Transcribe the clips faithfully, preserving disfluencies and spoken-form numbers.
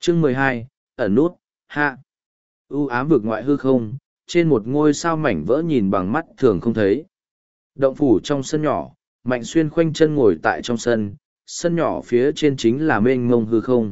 Chương mười hai, ẩn nút, hạ. U ám vực ngoại hư không, trên một ngôi sao mảnh vỡ nhìn bằng mắt thường không thấy. Động phủ trong sân nhỏ, Mạnh Xuyên khoanh chân ngồi tại trong sân, sân nhỏ phía trên chính là mênh mông hư không.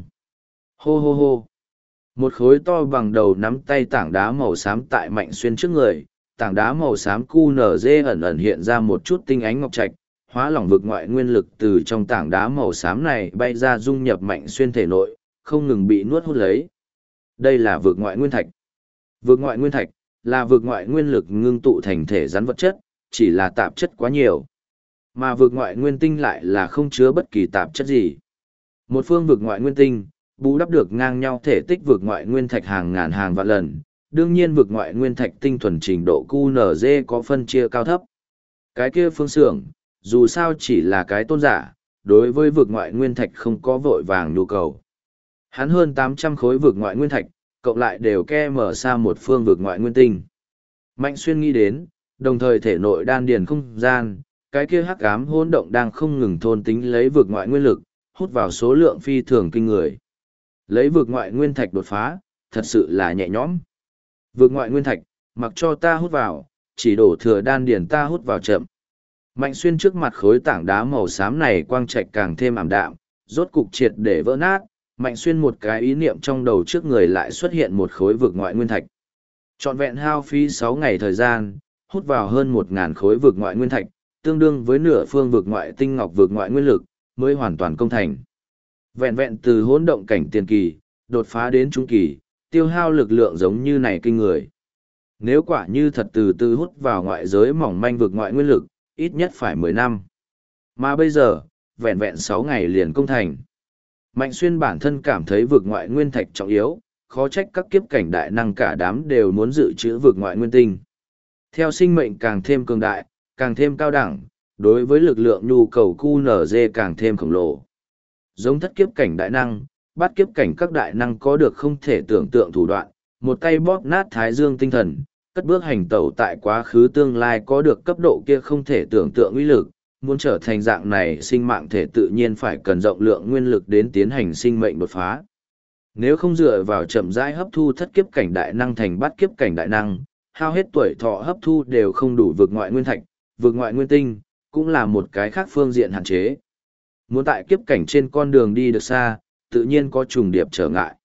Hô hô hô. Một khối to bằng đầu nắm tay tảng đá màu xám tại Mạnh Xuyên trước người, tảng đá màu xám cu nở dê ẩn ẩn hiện ra một chút tinh ánh ngọc trạch, hóa lỏng vực ngoại nguyên lực từ trong tảng đá màu xám này bay ra dung nhập Mạnh Xuyên thể nội, không ngừng bị nuốt hút lấy. Đây là vực ngoại nguyên thạch. Vực ngoại nguyên thạch là vực ngoại nguyên lực ngưng tụ thành thể rắn vật chất, chỉ là tạp chất quá nhiều. Mà vực ngoại nguyên tinh lại là không chứa bất kỳ tạp chất gì. Một phương vực ngoại nguyên tinh, bù đắp được ngang nhau thể tích vực ngoại nguyên thạch hàng ngàn hàng vạn lần. Đương nhiên vực ngoại nguyên thạch tinh thuần trình độ Q N G có phân chia cao thấp. Cái kia phương xưởng, dù sao chỉ là cái tôn giả, đối với vực ngoại nguyên thạch không có vội vàng nhu cầu. Hắn hơn tám trăm khối vực ngoại nguyên thạch, cộng lại đều ke mở xa một phương vực ngoại nguyên tinh. Mạnh Xuyên nghĩ đến, đồng thời thể nội đan điền không gian, cái kia hắc ám hỗn động đang không ngừng thôn tính lấy vực ngoại nguyên lực, hút vào số lượng phi thường kinh người. Lấy vực ngoại nguyên thạch đột phá, thật sự là nhẹ nhõm. Vực ngoại nguyên thạch, mặc cho ta hút vào, chỉ đổ thừa đan điền ta hút vào chậm. Mạnh Xuyên trước mặt khối tảng đá màu xám này quang trạch càng thêm ảm đạm, rốt cục triệt để vỡ nát. Mạnh Xuyên một cái ý niệm trong đầu trước người lại xuất hiện một khối vực ngoại nguyên thạch. Trọn vẹn hao phí sáu ngày thời gian, hút vào hơn một ngàn khối vực ngoại nguyên thạch, tương đương với nửa phương vực ngoại tinh ngọc vực ngoại nguyên lực, mới hoàn toàn công thành. Vẹn vẹn từ hỗn động cảnh tiền kỳ, đột phá đến trung kỳ, tiêu hao lực lượng giống như này kinh người. Nếu quả như thật từ từ hút vào ngoại giới mỏng manh vực ngoại nguyên lực, ít nhất phải mười năm. Mà bây giờ, vẹn vẹn sáu ngày liền công thành. Mạnh Xuyên bản thân cảm thấy vực ngoại nguyên thạch trọng yếu, khó trách các kiếp cảnh đại năng cả đám đều muốn dự trữ vực ngoại nguyên tinh. Theo sinh mệnh càng thêm cường đại, càng thêm cao đẳng, đối với lực lượng nhu cầu Q N G càng thêm khổng lồ. Giống thất kiếp cảnh đại năng, bát kiếp cảnh các đại năng có được không thể tưởng tượng thủ đoạn, một tay bóp nát thái dương tinh thần, cất bước hành tẩu tại quá khứ tương lai có được cấp độ kia không thể tưởng tượng uy lực, muốn trở thành dạng này sinh mạng thể tự nhiên phải cần rộng lượng nguyên lực đến tiến hành sinh mệnh đột phá. Nếu không dựa vào chậm rãi hấp thu thất kiếp cảnh đại năng thành bát kiếp cảnh đại năng, hao hết tuổi thọ hấp thu đều không đủ vực ngoại nguyên thạch, vực ngoại nguyên tinh, cũng là một cái khác phương diện hạn chế. Muốn tại kiếp cảnh trên con đường đi được xa, tự nhiên có trùng điệp trở ngại.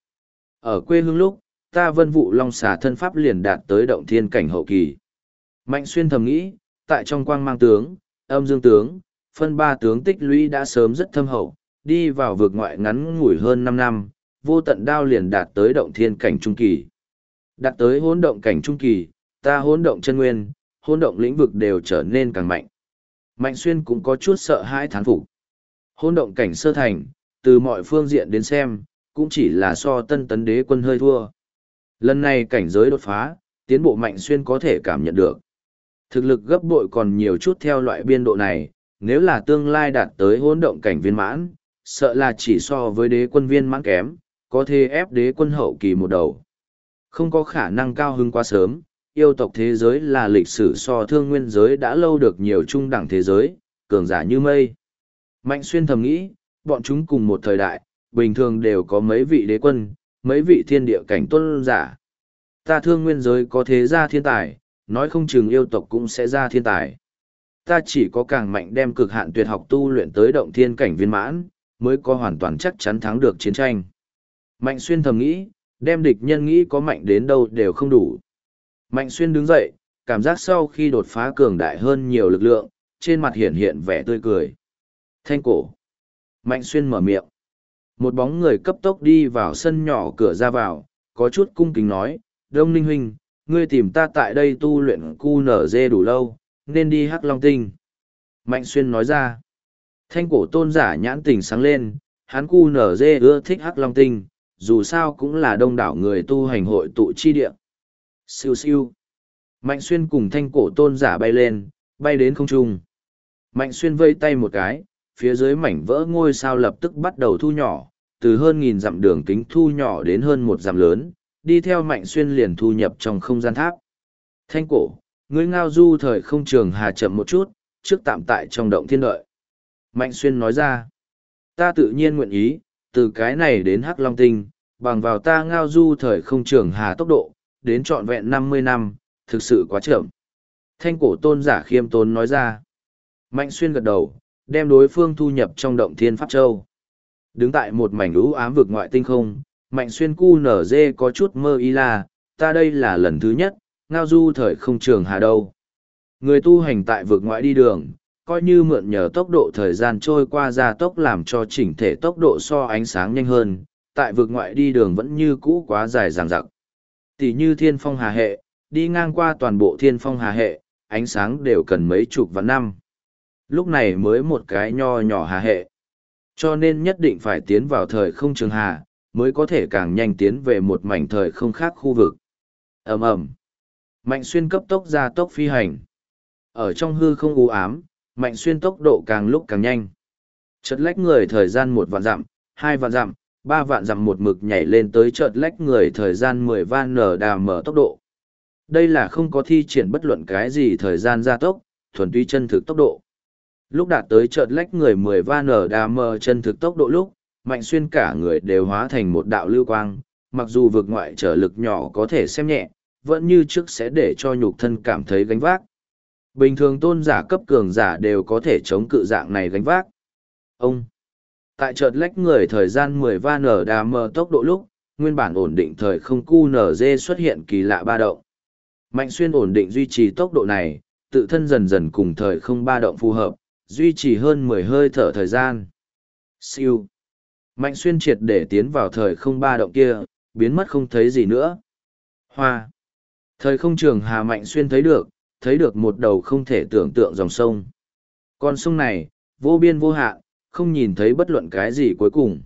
Ở quê hương lúc, ta vân vụ long xà thân pháp liền đạt tới động thiên cảnh hậu kỳ. Mạnh Xuyên thầm nghĩ, tại trong quang mang tướng, âm dương tướng, phân ba tướng tích lũy đã sớm rất thâm hậu, đi vào vực ngoại ngắn ngủi hơn năm năm, vô tận đao liền đạt tới động thiên cảnh trung kỳ. Đạt tới hỗn động cảnh trung kỳ, ta hỗn động chân nguyên, hỗn động lĩnh vực đều trở nên càng mạnh. Mạnh Xuyên cũng có chút sợ hãi thán phục. Hỗn động cảnh sơ thành, từ mọi phương diện đến xem, cũng chỉ là so tân tấn đế quân hơi thua. Lần này cảnh giới đột phá, tiến bộ Mạnh Xuyên có thể cảm nhận được. Thực lực gấp bội còn nhiều chút theo loại biên độ này, nếu là tương lai đạt tới hỗn động cảnh viên mãn, sợ là chỉ so với đế quân viên mãn kém, có thể ép đế quân hậu kỳ một đầu. Không có khả năng cao hứng quá sớm, yêu tộc thế giới là lịch sử so thương nguyên giới đã lâu được nhiều trung đẳng thế giới, cường giả như mây. Mạnh Xuyên thầm nghĩ, bọn chúng cùng một thời đại, bình thường đều có mấy vị đế quân, mấy vị thiên địa cảnh tôn giả. Ta thương nguyên giới có thế gia thiên tài, nói không chừng yêu tộc cũng sẽ ra thiên tài. Ta chỉ có càng mạnh đem cực hạn tuyệt học tu luyện tới động thiên cảnh viên mãn, mới có hoàn toàn chắc chắn thắng được chiến tranh. Mạnh Xuyên thầm nghĩ, đem địch nhân nghĩ có mạnh đến đâu đều không đủ. Mạnh Xuyên đứng dậy, cảm giác sau khi đột phá cường đại hơn nhiều lực lượng, trên mặt hiện hiện vẻ tươi cười. Thanh cổ. Mạnh Xuyên mở miệng. Một bóng người cấp tốc đi vào sân nhỏ cửa ra vào, có chút cung kính nói, Đông Ninh huynh, ngươi tìm ta tại đây tu luyện Q N G đủ lâu, nên đi Hắc Long Tinh. Mạnh Xuyên nói ra. Thanh cổ tôn giả nhãn tình sáng lên, hắn Q N G ưa thích Hắc Long Tinh, dù sao cũng là đông đảo người tu hành hội tụ chi địa. Siêu siêu. Mạnh Xuyên cùng thanh cổ tôn giả bay lên, bay đến không trung. Mạnh Xuyên vây tay một cái, phía dưới mảnh vỡ ngôi sao lập tức bắt đầu thu nhỏ, từ hơn nghìn dặm đường kính thu nhỏ đến hơn một dặm lớn, đi theo Mạnh Xuyên liền thu nhập trong không gian tháp. Thanh cổ, ngươi ngao du thời không trường hà chậm một chút, trước tạm tại trong động thiên đợi. Mạnh Xuyên nói ra, ta tự nhiên nguyện ý, từ cái này đến Hắc Long Tinh, Bằng vào ta ngao du thời không trường hà tốc độ, đến trọn vẹn năm mươi năm, thực sự quá chậm. Thanh cổ tôn giả khiêm tốn nói ra. Mạnh xuyên gật đầu, đem đối phương thu nhập trong động thiên pháp châu. Đứng tại một mảnh lũ ám vực ngoại tinh không, mạnh xuyên cu nở dê có chút mơ y là, ta đây là lần thứ nhất, ngao du thời không trường hà đâu. Người tu hành tại vực ngoại đi đường, coi như mượn nhờ tốc độ thời gian trôi qua gia tốc làm cho chỉnh thể tốc độ so ánh sáng nhanh hơn, tại vực ngoại đi đường vẫn như cũ quá dài dằng dặc. Tỷ như thiên phong hà hệ, đi ngang qua toàn bộ thiên phong hà hệ, ánh sáng đều cần mấy chục vạn năm. Lúc này mới một cái nho nhỏ hà hệ. Cho nên nhất định phải tiến vào thời không trường hà, mới có thể càng nhanh tiến về một mảnh thời không khác khu vực. Ầm ầm. Mạnh xuyên cấp tốc ra tốc phi hành. Ở trong hư không u ám, mạnh xuyên tốc độ càng lúc càng nhanh. Chợt lách người thời gian một vạn dặm, hai vạn dặm, ba vạn dặm một mực nhảy lên tới chợt lách người thời gian mười van nở đà mở tốc độ. Đây là không có thi triển bất luận cái gì thời gian gia tốc, thuần túy chân thực tốc độ. Lúc đạt tới chợt lách người mười van nở đà mở chân thực tốc độ lúc, mạnh xuyên cả người đều hóa thành một đạo lưu quang, mặc dù vực ngoại trở lực nhỏ có thể xem nhẹ, vẫn như trước sẽ để cho nhục thân cảm thấy gánh vác. Bình thường tôn giả cấp cường giả đều có thể chống cự dạng này gánh vác. Ông, tại chợt lách người thời gian mười van nở đà mở tốc độ lúc, nguyên bản ổn định thời không cu nở dê xuất hiện kỳ lạ ba động. Mạnh xuyên ổn định duy trì tốc độ này, tự thân dần dần cùng thời không ba động phù hợp, duy trì hơn mười hơi thở thời gian. Siêu. Mạnh xuyên triệt để tiến vào thời không ba động kia, biến mất không thấy gì nữa. Hoa. Thời không trường hà mạnh xuyên thấy được, thấy được một đầu không thể tưởng tượng dòng sông. Con sông này, vô biên vô hạn, không nhìn thấy bất luận cái gì cuối cùng.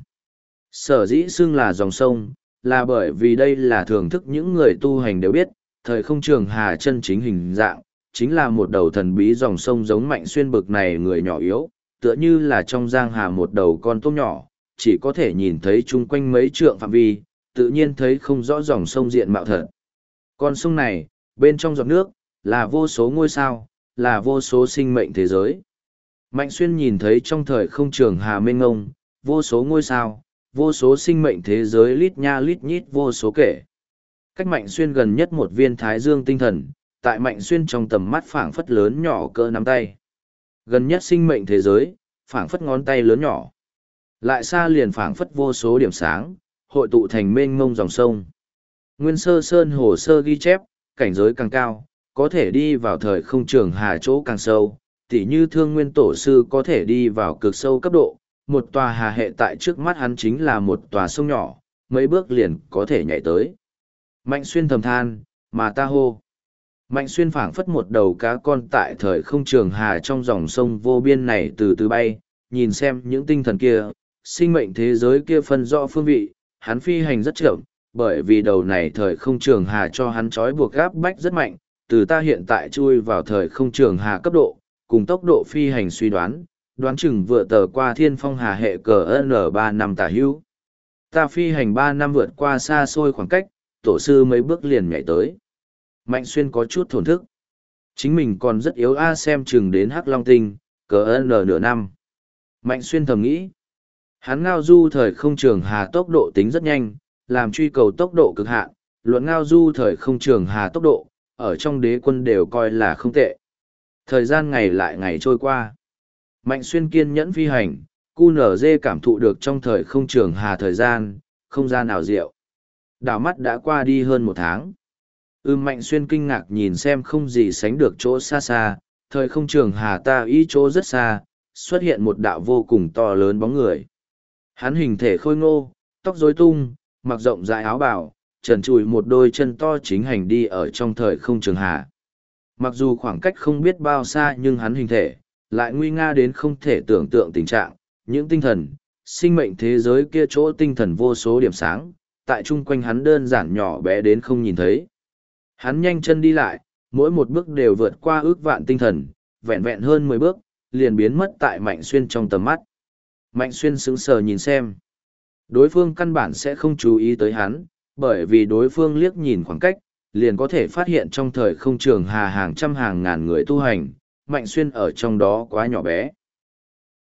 Sở dĩ xưng là dòng sông, là bởi vì đây là thưởng thức những người tu hành đều biết, thời không trường hà chân chính hình dạng, chính là một đầu thần bí dòng sông giống mạnh xuyên bực này người nhỏ yếu, tựa như là trong giang hà một đầu con tôm nhỏ, chỉ có thể nhìn thấy chung quanh mấy trượng phạm vi, tự nhiên thấy không rõ dòng sông diện mạo thật. Con sông này, bên trong giọt nước, là vô số ngôi sao, là vô số sinh mệnh thế giới. Mạnh xuyên nhìn thấy trong thời không trường hà mênh ngông, vô số ngôi sao, vô số sinh mệnh thế giới lít nha lít nhít vô số kể. Cách mạnh xuyên gần nhất một viên thái dương tinh thần, tại mạnh xuyên trong tầm mắt phảng phất lớn nhỏ cỡ nắm tay. Gần nhất sinh mệnh thế giới, phảng phất ngón tay lớn nhỏ. Lại xa liền phảng phất vô số điểm sáng, hội tụ thành mênh mông dòng sông. Nguyên sơ sơn hồ sơ ghi chép, cảnh giới càng cao, có thể đi vào thời không trường hà chỗ càng sâu, tỉ như thương nguyên tổ sư có thể đi vào cực sâu cấp độ, một tòa hà hệ tại trước mắt hắn chính là một tòa sông nhỏ, mấy bước liền có thể nhảy tới. Mạnh xuyên thầm than, mà ta hô. Mạnh xuyên phảng phất một đầu cá con tại thời không trường hà trong dòng sông vô biên này từ từ bay, nhìn xem những tinh thần kia, sinh mệnh thế giới kia phân rõ phương vị, hắn phi hành rất chậm, bởi vì đầu này thời không trường hà cho hắn trói buộc gáp bách rất mạnh, từ ta hiện tại chui vào thời không trường hà cấp độ, cùng tốc độ phi hành suy đoán, đoán chừng vừa tờ qua thiên phong hà hệ cờ N ba năm tả hữu. Ta phi hành ba năm vượt qua xa xôi khoảng cách, tổ sư mấy bước liền nhảy tới. Mạnh xuyên có chút thổn thức. Chính mình còn rất yếu a xem chừng đến Hắc Long Tinh, cờ N nửa năm. Mạnh xuyên thầm nghĩ. Hắn ngao du thời không trường hà tốc độ tính rất nhanh, làm truy cầu tốc độ cực hạn, luận ngao du thời không trường hà tốc độ, ở trong đế quân đều coi là không tệ. Thời gian ngày lại ngày trôi qua. Mạnh xuyên kiên nhẫn phi hành, cu nở dê cảm thụ được trong thời không trường hà thời gian, không gian nào diệu. Đảo mắt đã qua đi hơn một tháng. Ưm mạnh xuyên kinh ngạc nhìn xem không gì sánh được chỗ xa xa, thời không trường hà ta ý chỗ rất xa, xuất hiện một đạo vô cùng to lớn bóng người. Hắn hình thể khôi ngô, tóc rối tung, mặc rộng rãi áo bào, trần trụi một đôi chân to chính hành đi ở trong thời không trường hà. Mặc dù khoảng cách không biết bao xa nhưng hắn hình thể, lại nguy nga đến không thể tưởng tượng tình trạng, những tinh thần, sinh mệnh thế giới kia chỗ tinh thần vô số điểm sáng, tại chung quanh hắn đơn giản nhỏ bé đến không nhìn thấy. Hắn nhanh chân đi lại, mỗi một bước đều vượt qua ước vạn tinh thần, vẹn vẹn hơn mười bước, liền biến mất tại Mạnh Xuyên trong tầm mắt. Mạnh Xuyên sững sờ nhìn xem. Đối phương căn bản sẽ không chú ý tới hắn, bởi vì đối phương liếc nhìn khoảng cách, liền có thể phát hiện trong thời không trường hà hàng trăm hàng ngàn người tu hành, Mạnh Xuyên ở trong đó quá nhỏ bé.